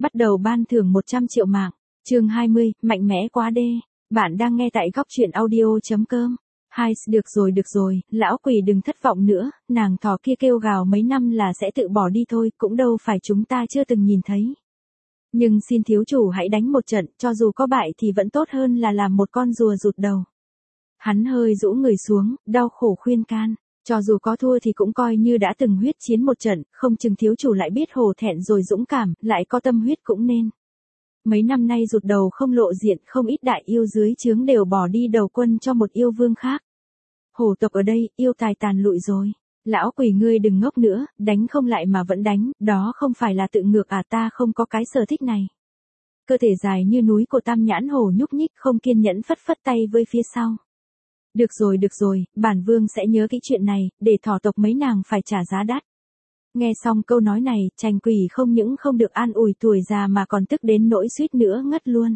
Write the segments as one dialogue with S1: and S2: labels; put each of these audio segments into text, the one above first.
S1: Bắt đầu ban thưởng 100 triệu mạng. Chương 20, mạnh mẽ quá đê. Bạn đang nghe tại góc truyện audio.com. Hai, được rồi, lão quỷ đừng thất vọng nữa, nàng thỏ kia kêu gào mấy năm là sẽ tự bỏ đi thôi, cũng đâu phải chúng ta chưa từng nhìn thấy. Nhưng xin thiếu chủ hãy đánh một trận, cho dù có bại thì vẫn tốt hơn là làm một con rùa rụt đầu. Hắn hơi rũ người xuống, đau khổ khuyên can. Cho dù có thua thì cũng coi như đã từng huyết chiến một trận, không chừng thiếu chủ lại biết hổ thẹn rồi dũng cảm, lại có tâm huyết cũng nên. Mấy năm nay rụt đầu không lộ diện, không ít đại yêu dưới trướng đều bỏ đi đầu quân cho một yêu vương khác. Hổ tộc ở đây, yêu tài tàn lụi rồi. Lão quỷ ngươi đừng ngốc nữa, đánh không lại mà vẫn đánh, đó không phải là tự ngược à, ta không có cái sở thích này. Cơ thể dài như núi của Tam Nhãn Hổ nhúc nhích không kiên nhẫn phất phất tay với phía sau. Được rồi, bản vương sẽ nhớ kỹ chuyện này, để thỏ tộc mấy nàng phải trả giá đắt. Nghe xong câu nói này, Tranh Quỷ không những không được an ủi tuổi già mà còn tức đến nỗi suýt nữa ngất luôn.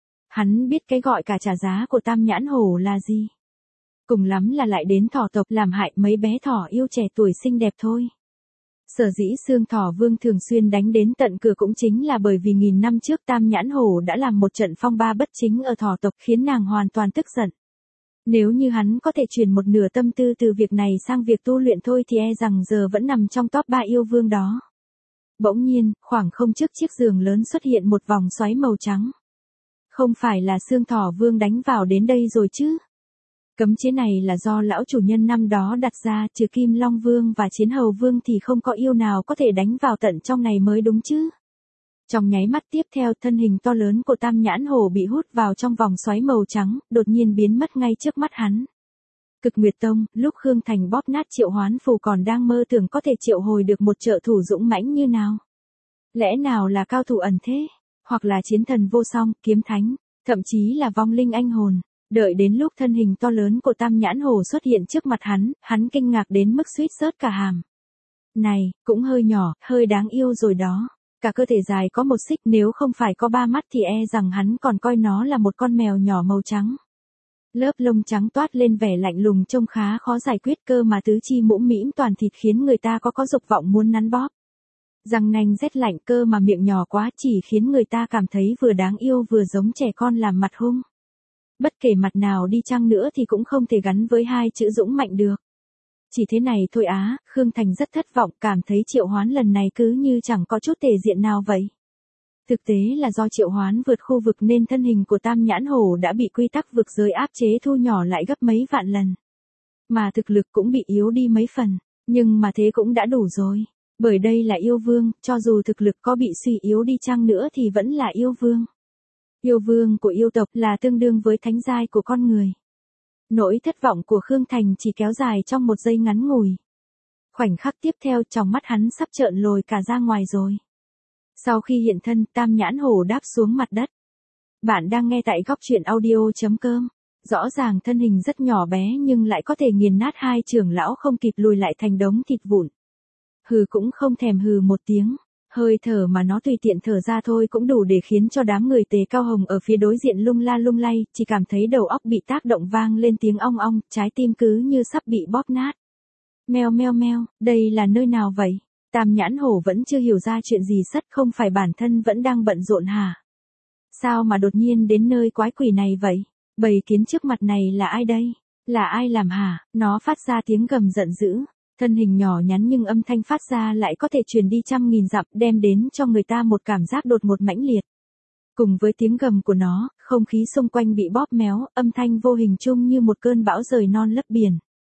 S1: Hắn biết cái gọi cả trả giá của Tam Nhãn Hổ là gì. Cùng lắm là lại đến thỏ tộc làm hại mấy bé thỏ yêu trẻ tuổi xinh đẹp thôi. Sở dĩ Xương Thỏ Vương thường xuyên đánh đến tận cửa cũng chính là bởi vì 1000 năm trước Tam Nhãn Hổ đã làm một trận phong ba bất chính ở thỏ tộc khiến nàng hoàn toàn tức giận. Nếu như hắn có thể chuyển một nửa tâm tư từ việc này sang việc tu luyện thôi thì e rằng giờ vẫn nằm trong top 3 yêu vương đó. Bỗng nhiên, khoảng không trước chiếc giường lớn xuất hiện một vòng xoáy màu trắng. Không phải là Xương Thỏ Vương đánh vào đến đây rồi chứ? Cấm chế này là do lão chủ nhân năm đó đặt ra, trừ Kim Long Vương và Chiến Hầu Vương thì không có yêu nào có thể đánh vào tận trong này mới đúng chứ. Trong nháy mắt tiếp theo, thân hình to lớn của Tam Nhãn Hổ bị hút vào trong vòng xoáy màu trắng, đột nhiên biến mất ngay trước mắt hắn. Cực Nguyệt Tông, lúc Khương Thành bóp nát triệu hoán phù còn đang mơ tưởng có thể triệu hồi được một trợ thủ dũng mãnh như nào. Lẽ nào là cao thủ ẩn thế, hoặc là chiến thần vô song, kiếm thánh, thậm chí là vong linh anh hồn. Đợi đến lúc thân hình to lớn của Tam Nhãn Hổ xuất hiện trước mặt hắn kinh ngạc đến mức suýt rớt cả hàm. Này, cũng hơi nhỏ, hơi đáng yêu rồi đó. Cả cơ thể dài có một xích, nếu không phải có 3 mắt thì e rằng hắn còn coi nó là một con mèo nhỏ màu trắng. Lớp lông trắng toát lên vẻ lạnh lùng trông khá khó giải quyết, cơ mà tứ chi mũm mĩm toàn thịt khiến người ta có dục vọng muốn nắn bóp. Răng nanh rét lạnh, cơ mà miệng nhỏ quá chỉ khiến người ta cảm thấy vừa đáng yêu vừa giống trẻ con làm mặt hung. Bất kể mặt nào đi chăng nữa thì cũng không thể gắn với hai chữ dũng mạnh được. Chỉ thế này thôi á, Khương Thành rất thất vọng, cảm thấy triệu hoán lần này cứ như chẳng có chút thể diện nào vậy. Thực tế là do triệu hoán vượt khu vực nên thân hình của Tam Nhãn Hổ đã bị quy tắc vực giới áp chế thu nhỏ lại gấp mấy vạn lần. Mà thực lực cũng bị yếu đi mấy phần, nhưng mà thế cũng đã đủ rồi. Bởi đây là yêu vương, cho dù thực lực có bị suy yếu đi chăng nữa thì vẫn là yêu vương. Yêu vương của yêu tộc là tương đương với thánh giai của con người. Nỗi thất vọng của Khương Thành chỉ kéo dài trong một giây ngắn ngủi. Khoảnh khắc tiếp theo trong mắt hắn sắp trợn lồi cả ra ngoài rồi. Sau khi hiện thân, Tam Nhãn Hổ đáp xuống mặt đất. Bạn đang nghe tại góc truyện audio.com. Rõ ràng thân hình rất nhỏ bé nhưng lại có thể nghiền nát hai trưởng lão không kịp lùi lại thành đống thịt vụn. Hừ cũng không thèm hừ một tiếng. Hơi thở mà nó tùy tiện thở ra thôi cũng đủ để khiến cho đám người Tề Cao Hồng ở phía đối diện lung la lung lay, chỉ cảm thấy đầu óc bị tác động vang lên tiếng ong ong, trái tim cứ như sắp bị bóp nát. Meo meo meo, đây là nơi nào vậy? Tam Nhãn Hổ vẫn chưa hiểu ra chuyện gì sất, không phải bản thân vẫn đang bận rộn hả? Sao mà đột nhiên đến nơi quái quỷ này vậy? Bầy kiến trước mặt này là ai đây? Là ai làm hả? Nó phát ra tiếng gầm giận dữ. Thân hình nhỏ nhắn nhưng âm thanh phát ra lại có thể truyền đi trăm nghìn dặm, đem đến cho người ta một cảm giác đột ngột mãnh liệt. Cùng với tiếng gầm của nó, không khí xung quanh bị bóp méo, âm thanh vô hình chung như một cơn bão rời non lấp biển.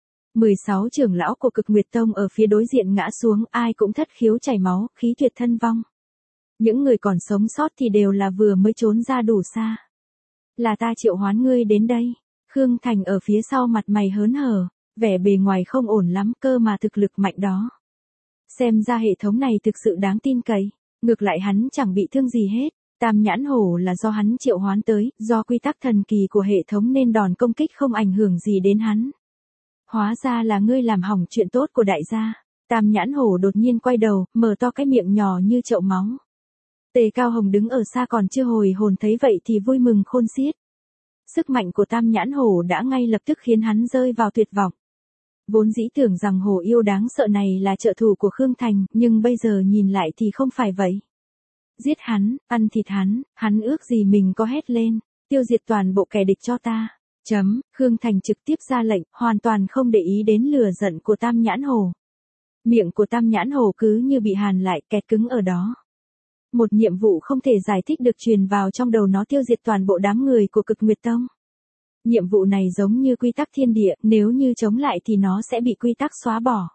S1: 16 trưởng lão của Cực Nguyệt Tông ở phía đối diện ngã xuống, ai cũng thất khiếu chảy máu, khí tuyệt thân vong. Những người còn sống sót thì đều là vừa mới trốn ra đủ xa. Là ta triệu hoán ngươi đến đây. Khương Thành ở phía sau mặt mày hớn hở. Vẻ bề ngoài không ổn lắm, cơ mà thực lực mạnh đó. Xem ra hệ thống này thực sự đáng tin cậy. Ngược lại hắn chẳng bị thương gì hết. Tam Nhãn Hổ là do hắn triệu hoán tới, do quy tắc thần kỳ của hệ thống nên đòn công kích không ảnh hưởng gì đến hắn. Hóa ra là ngươi làm hỏng chuyện tốt của đại gia. Tam Nhãn Hổ đột nhiên quay đầu, mở to cái miệng nhỏ như chậu máu. Tề Cao Hồng đứng ở xa còn chưa hồi hồn thấy vậy thì vui mừng khôn xiết. Sức mạnh của Tam Nhãn Hổ đã ngay lập tức khiến hắn rơi vào tuyệt vọng. Vốn dĩ tưởng rằng hổ yêu đáng sợ này là trợ thủ của Khương Thành, nhưng bây giờ nhìn lại thì không phải vậy. Giết hắn, ăn thịt hắn ước gì mình có hét lên, tiêu diệt toàn bộ kẻ địch cho ta. Khương Thành trực tiếp ra lệnh, hoàn toàn không để ý đến lửa giận của Tam Nhãn Hổ. Miệng của Tam Nhãn Hổ cứ như bị hàn lại, kẹt cứng ở đó. Một nhiệm vụ không thể giải thích được truyền vào trong đầu nó, tiêu diệt toàn bộ đám người của Cực Nguyệt Tông. Nhiệm vụ này giống như quy tắc thiên địa, nếu như chống lại thì nó sẽ bị quy tắc xóa bỏ.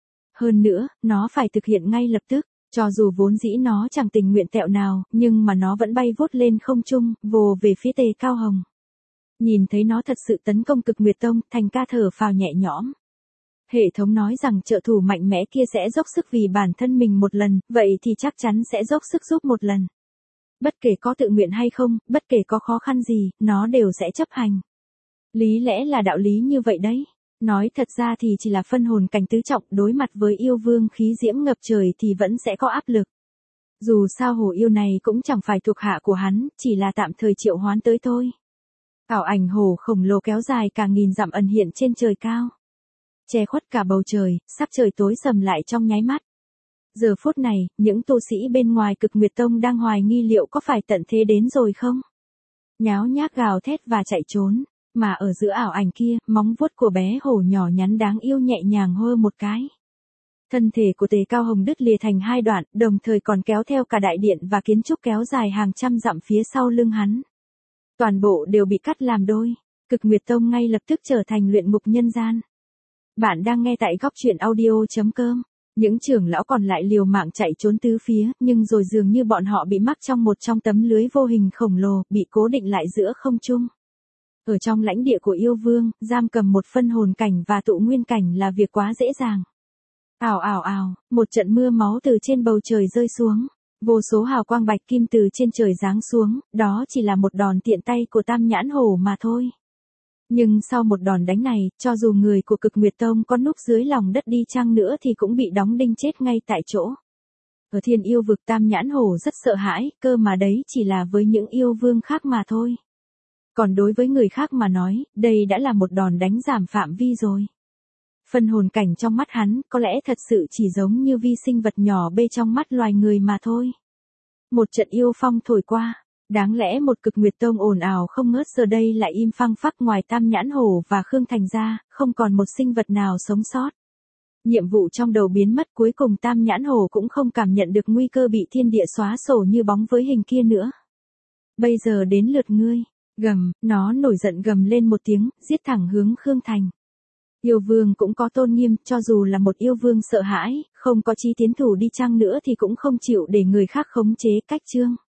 S1: Hơn nữa, nó phải thực hiện ngay lập tức, cho dù vốn dĩ nó chẳng tình nguyện tẹo nào, nhưng mà nó vẫn bay vút lên không trung, vồ về phía Tề Cao Hồng. Nhìn thấy nó thật sự tấn công Cực Nguyệt Tông, Thành Ca thở phào nhẹ nhõm. Hệ thống nói rằng trợ thủ mạnh mẽ kia sẽ dốc sức vì bản thân mình một lần, vậy thì chắc chắn sẽ dốc sức giúp một lần. Bất kể có tự nguyện hay không, bất kể có khó khăn gì, nó đều sẽ chấp hành. Lý lẽ là đạo lý như vậy đấy. Nói thật ra thì chỉ là phân hồn cảnh tứ trọng, đối mặt với yêu vương khí diễm ngập trời thì vẫn sẽ có áp lực. Dù sao hổ yêu này cũng chẳng phải thuộc hạ của hắn, chỉ là tạm thời triệu hoán tới thôi. Ảo ảnh hổ khổng lồ kéo dài cả nghìn dặm ẩn hiện trên trời cao. Che khuất cả bầu trời, sắc trời tối sầm lại trong nháy mắt. Giờ phút này, những tu sĩ bên ngoài Cực Nguyệt Tông đang hoài nghi liệu có phải tận thế đến rồi không? Nháo nhác gào thét và chạy trốn. Mà ở giữa ảo ảnh kia, móng vuốt của bé hổ nhỏ nhắn đáng yêu nhẹ nhàng hơ một cái. Thân thể của Tề Cao Hồng đứt lìa thành hai đoạn, đồng thời còn kéo theo cả đại điện và kiến trúc kéo dài hàng trăm dặm phía sau lưng hắn. Toàn bộ đều bị cắt làm đôi. Cực Nguyệt Tông ngay lập tức trở thành luyện ngục nhân gian. Bạn đang nghe tại góc truyện audio.com. Những trưởng lão còn lại liều mạng chạy trốn tứ phía, nhưng rồi dường như bọn họ bị mắc trong một trong tấm lưới vô hình khổng lồ, bị cố định lại giữa không trung. Ở trong lãnh địa của yêu vương, giam cầm một phân hồn cảnh và tụ nguyên cảnh là việc quá dễ dàng. Ào ào ào, một trận mưa máu từ trên bầu trời rơi xuống. Vô số hào quang bạch kim từ trên trời giáng xuống, đó chỉ là một đòn tiện tay của Tam Nhãn Hổ mà thôi. Nhưng sau một đòn đánh này, cho dù người của Cực Nguyệt Tông có núp dưới lòng đất đi chăng nữa thì cũng bị đóng đinh chết ngay tại chỗ. Ở Thiên Yêu Vực, Tam Nhãn Hổ rất sợ hãi, cơ mà đấy chỉ là với những yêu vương khác mà thôi. Còn đối với người khác mà nói, đây đã là một đòn đánh giảm phạm vi rồi. Phân hồn cảnh trong mắt hắn, có lẽ thật sự chỉ giống như vi sinh vật nhỏ bê trong mắt loài người mà thôi. Một trận yêu phong thổi qua, đáng lẽ một Cực Nguyệt Tông ồn ào không ngớt giờ đây lại im phăng phắc, ngoài Tam Nhãn Hổ và Khương Thành ra, không còn một sinh vật nào sống sót. Nhiệm vụ trong đầu biến mất, cuối cùng Tam Nhãn Hổ cũng không cảm nhận được nguy cơ bị thiên địa xóa sổ như bóng với hình kia nữa. Bây giờ đến lượt ngươi. Gầm, nó nổi giận gầm lên một tiếng, giết thẳng hướng Khương Thành. Yêu vương cũng có tôn nghiêm, cho dù là một yêu vương sợ hãi, không có chí tiến thủ đi chăng nữa thì cũng không chịu để người khác khống chế cách chương.